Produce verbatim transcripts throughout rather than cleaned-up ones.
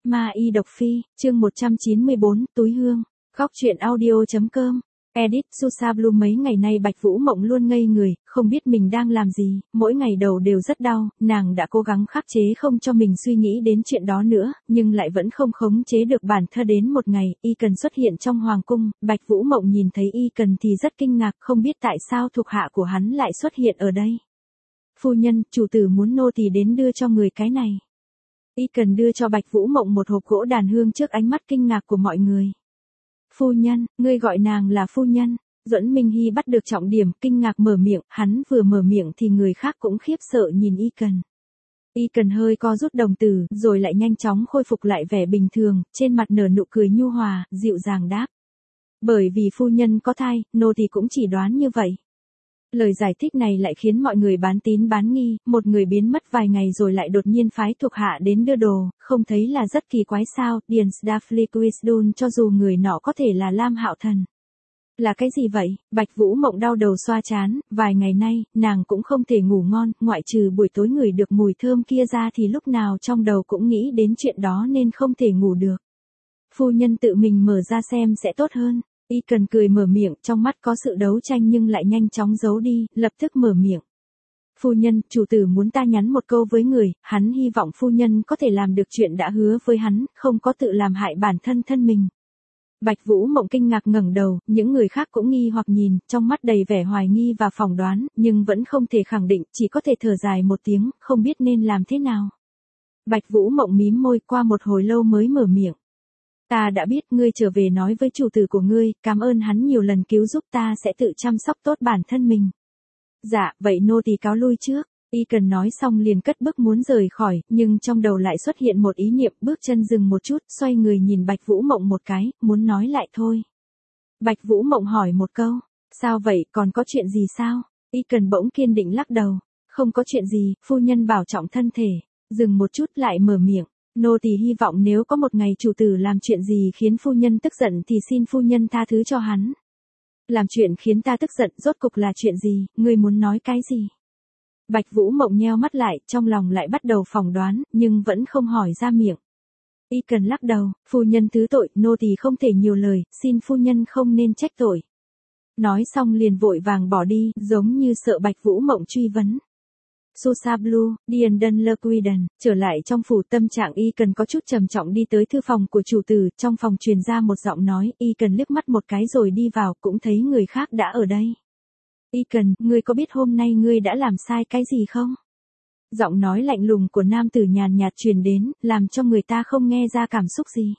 Ma Y Độc Phi, chương một trăm chín mươi bốn, túi hương. Góc truyện audio chấm com. Edit Susa Blue. Mấy ngày nay Bạch Vũ Mộng luôn ngây người, không biết mình đang làm gì, mỗi ngày đầu đều rất đau, nàng đã cố gắng khắc chế không cho mình suy nghĩ đến chuyện đó nữa, nhưng lại vẫn không khống chế được bản thân. Đến một ngày, Y Cần xuất hiện trong hoàng cung, Bạch Vũ Mộng nhìn thấy Y Cần thì rất kinh ngạc, không biết tại sao thuộc hạ của hắn lại xuất hiện ở đây. Phu nhân, chủ tử muốn nô tỳ đến đưa cho người cái này. Y Cần đưa cho Bạch Vũ Mộng một hộp gỗ đàn hương trước ánh mắt kinh ngạc của mọi người. Phu nhân, ngươi gọi nàng là phu nhân. Duẫn Minh Hy bắt được trọng điểm, kinh ngạc mở miệng, hắn vừa mở miệng thì người khác cũng khiếp sợ nhìn Y Cần. Y Cần hơi co rút đồng tử, rồi lại nhanh chóng khôi phục lại vẻ bình thường, trên mặt nở nụ cười nhu hòa, dịu dàng đáp. Bởi vì phu nhân có thai, nô tỳ cũng chỉ đoán như vậy. Lời giải thích này lại khiến mọi người bán tín bán nghi, một người biến mất vài ngày rồi lại đột nhiên phái thuộc hạ đến đưa đồ, không thấy là rất kỳ quái sao? Điền Sdafliquisdun, cho dù người nọ có thể là Lam Hạo Thần. Là cái gì vậy? Bạch Vũ Mộng đau đầu xoa trán, vài ngày nay, nàng cũng không thể ngủ ngon, ngoại trừ buổi tối ngửi được mùi thơm kia ra thì lúc nào trong đầu cũng nghĩ đến chuyện đó nên không thể ngủ được. Phu nhân tự mình mở ra xem sẽ tốt hơn. Y Cần cười mở miệng, trong mắt có sự đấu tranh nhưng lại nhanh chóng giấu đi, lập tức mở miệng. Phu nhân, chủ tử muốn ta nhắn một câu với người, hắn hy vọng phu nhân có thể làm được chuyện đã hứa với hắn, không có tự làm hại bản thân thân mình. Bạch Vũ Mộng kinh ngạc ngẩng đầu, những người khác cũng nghi hoặc nhìn, trong mắt đầy vẻ hoài nghi và phỏng đoán, nhưng vẫn không thể khẳng định, chỉ có thể thở dài một tiếng, không biết nên làm thế nào. Bạch Vũ Mộng mím môi, qua một hồi lâu mới mở miệng. Ta đã biết, ngươi trở về nói với chủ tử của ngươi, cảm ơn hắn nhiều lần cứu giúp, ta sẽ tự chăm sóc tốt bản thân mình. Dạ, vậy nô tỳ cáo lui trước. Y Cần nói xong liền cất bước muốn rời khỏi, nhưng trong đầu lại xuất hiện một ý niệm, bước chân dừng một chút, xoay người nhìn Bạch Vũ Mộng một cái, muốn nói lại thôi. Bạch Vũ Mộng hỏi một câu, sao vậy, còn có chuyện gì sao? Y Cần bỗng kiên định lắc đầu, không có chuyện gì, phu nhân bảo trọng thân thể. Dừng một chút lại mở miệng. Nô tỳ hy vọng nếu có một ngày chủ tử làm chuyện gì khiến phu nhân tức giận thì xin phu nhân tha thứ cho hắn. Làm chuyện khiến ta tức giận rốt cục là chuyện gì, ngươi muốn nói cái gì? Bạch Vũ Mộng nheo mắt lại, trong lòng lại bắt đầu phỏng đoán, nhưng vẫn không hỏi ra miệng. Y Cần lắc đầu, phu nhân thứ tội, nô tỳ không thể nhiều lời, xin phu nhân không nên trách tội. Nói xong liền vội vàng bỏ đi, giống như sợ Bạch Vũ Mộng truy vấn. Susa Blue, Điền Đân Lơ Quiden, trở lại trong phủ, tâm trạng Y Cần có chút trầm trọng đi tới thư phòng của chủ tử, trong phòng truyền ra một giọng nói, Y Cần liếc mắt một cái rồi đi vào, cũng thấy người khác đã ở đây. Y Cần, ngươi có biết hôm nay ngươi đã làm sai cái gì không? Giọng nói lạnh lùng của nam tử nhàn nhạt truyền đến, làm cho người ta không nghe ra cảm xúc gì.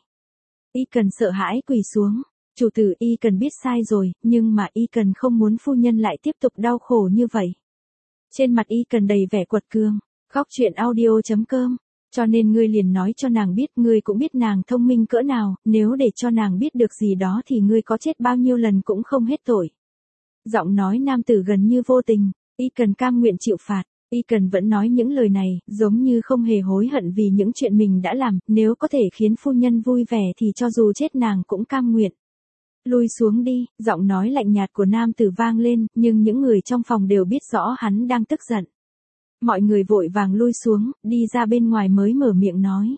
Y Cần sợ hãi quỳ xuống. Chủ tử, Y Cần biết sai rồi, nhưng mà Y Cần không muốn phu nhân lại tiếp tục đau khổ như vậy. Trên mặt Y Cần đầy vẻ quật cường. Góc truyện audio chấm com. Cho nên ngươi liền nói cho nàng biết, ngươi cũng biết nàng thông minh cỡ nào, nếu để cho nàng biết được gì đó thì ngươi có chết bao nhiêu lần cũng không hết tội. Giọng nói nam tử gần như vô tình, Y Cần cam nguyện chịu phạt. Y Cần vẫn nói những lời này, giống như không hề hối hận vì những chuyện mình đã làm, nếu có thể khiến phu nhân vui vẻ thì cho dù chết nàng cũng cam nguyện. Lui xuống đi, giọng nói lạnh nhạt của nam tử vang lên, nhưng những người trong phòng đều biết rõ hắn đang tức giận. Mọi người vội vàng lui xuống, đi ra bên ngoài mới mở miệng nói.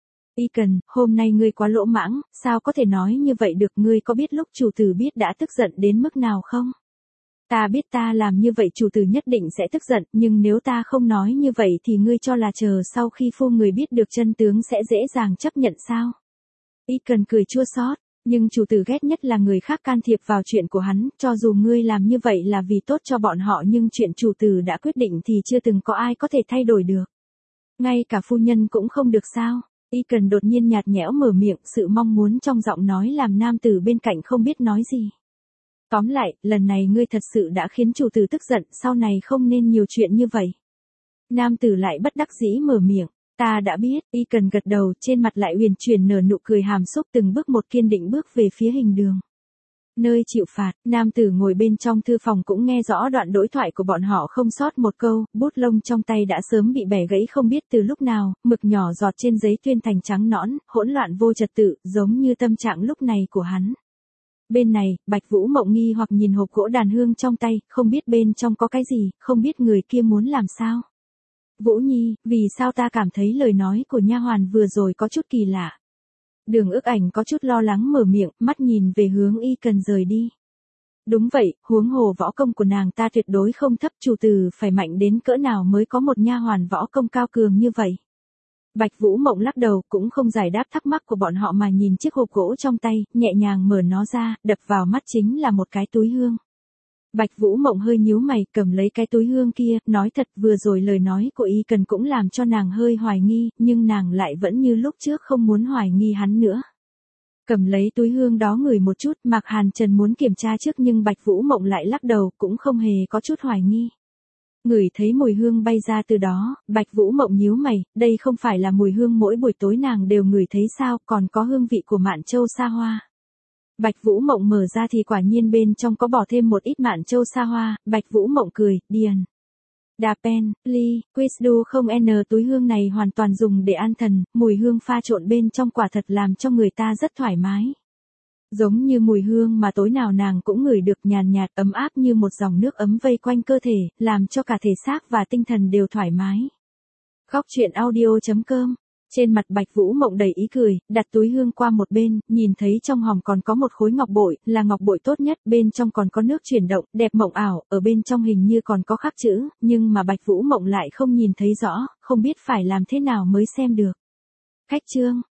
Y Cần, hôm nay ngươi quá lỗ mãng, sao có thể nói như vậy được, ngươi có biết lúc chủ tử biết đã tức giận đến mức nào không? Ta biết ta làm như vậy chủ tử nhất định sẽ tức giận, nhưng nếu ta không nói như vậy thì ngươi cho là chờ sau khi phu người biết được chân tướng sẽ dễ dàng chấp nhận sao? Y Cần cười chua xót. Nhưng chủ tử ghét nhất là người khác can thiệp vào chuyện của hắn, cho dù ngươi làm như vậy là vì tốt cho bọn họ nhưng chuyện chủ tử đã quyết định thì chưa từng có ai có thể thay đổi được. Ngay cả phu nhân cũng không được sao? Y Cần đột nhiên nhạt nhẽo mở miệng, sự mong muốn trong giọng nói làm nam tử bên cạnh không biết nói gì. Tóm lại, lần này ngươi thật sự đã khiến chủ tử tức giận, sau này không nên nhiều chuyện như vậy. Nam tử lại bất đắc dĩ mở miệng. Ta đã biết. Y Cần gật đầu, trên mặt lại uyển chuyển nở nụ cười hàm xúc, từng bước một kiên định bước về phía hình đường. Nơi chịu phạt, nam tử ngồi bên trong thư phòng cũng nghe rõ đoạn đối thoại của bọn họ không sót một câu, bút lông trong tay đã sớm bị bẻ gãy không biết từ lúc nào, mực nhỏ giọt trên giấy tuyên thành trắng nõn, hỗn loạn vô trật tự, giống như tâm trạng lúc này của hắn. Bên này, Bạch Vũ Mộng nghi hoặc nhìn hộp gỗ đàn hương trong tay, không biết bên trong có cái gì, không biết người kia muốn làm sao. Vũ Nhi, vì sao ta cảm thấy lời nói của nha hoàn vừa rồi có chút kỳ lạ? Đường Ước Ảnh có chút lo lắng mở miệng, mắt nhìn về hướng Y Cần rời đi. Đúng vậy, huống hồ võ công của nàng ta tuyệt đối không thấp, chủ tử phải mạnh đến cỡ nào mới có một nha hoàn võ công cao cường như vậy. Bạch Vũ Mộng lắc đầu, cũng không giải đáp thắc mắc của bọn họ mà nhìn chiếc hộp gỗ trong tay, nhẹ nhàng mở nó ra, đập vào mắt chính là một cái túi hương. Bạch Vũ Mộng hơi nhíu mày, cầm lấy cái túi hương kia, nói thật vừa rồi lời nói của Y Cần cũng làm cho nàng hơi hoài nghi, nhưng nàng lại vẫn như lúc trước không muốn hoài nghi hắn nữa. Cầm lấy túi hương đó ngửi một chút, Mạc Hàn Trần muốn kiểm tra trước nhưng Bạch Vũ Mộng lại lắc đầu, cũng không hề có chút hoài nghi. Ngửi thấy mùi hương bay ra từ đó, Bạch Vũ Mộng nhíu mày, đây không phải là mùi hương mỗi buổi tối nàng đều ngửi thấy sao, còn có hương vị của Mạn Châu Sa Hoa. Bạch Vũ Mộng mở ra thì quả nhiên bên trong có bỏ thêm một ít Mạn Châu Sa Hoa, Bạch Vũ Mộng cười, điền. Đà pen, ly, quizdu không n túi hương này hoàn toàn dùng để an thần, mùi hương pha trộn bên trong quả thật làm cho người ta rất thoải mái. Giống như mùi hương mà tối nào nàng cũng ngửi được, nhàn nhạt ấm áp như một dòng nước ấm vây quanh cơ thể, làm cho cả thể xác và tinh thần đều thoải mái. Khóc chuyện audio chấm com. Trên mặt Bạch Vũ Mộng đầy ý cười, đặt túi hương qua một bên, nhìn thấy trong hòm còn có một khối ngọc bội, là ngọc bội tốt nhất, bên trong còn có nước chuyển động, đẹp mộng ảo, ở bên trong hình như còn có khắc chữ, nhưng mà Bạch Vũ Mộng lại không nhìn thấy rõ, không biết phải làm thế nào mới xem được. Khách chương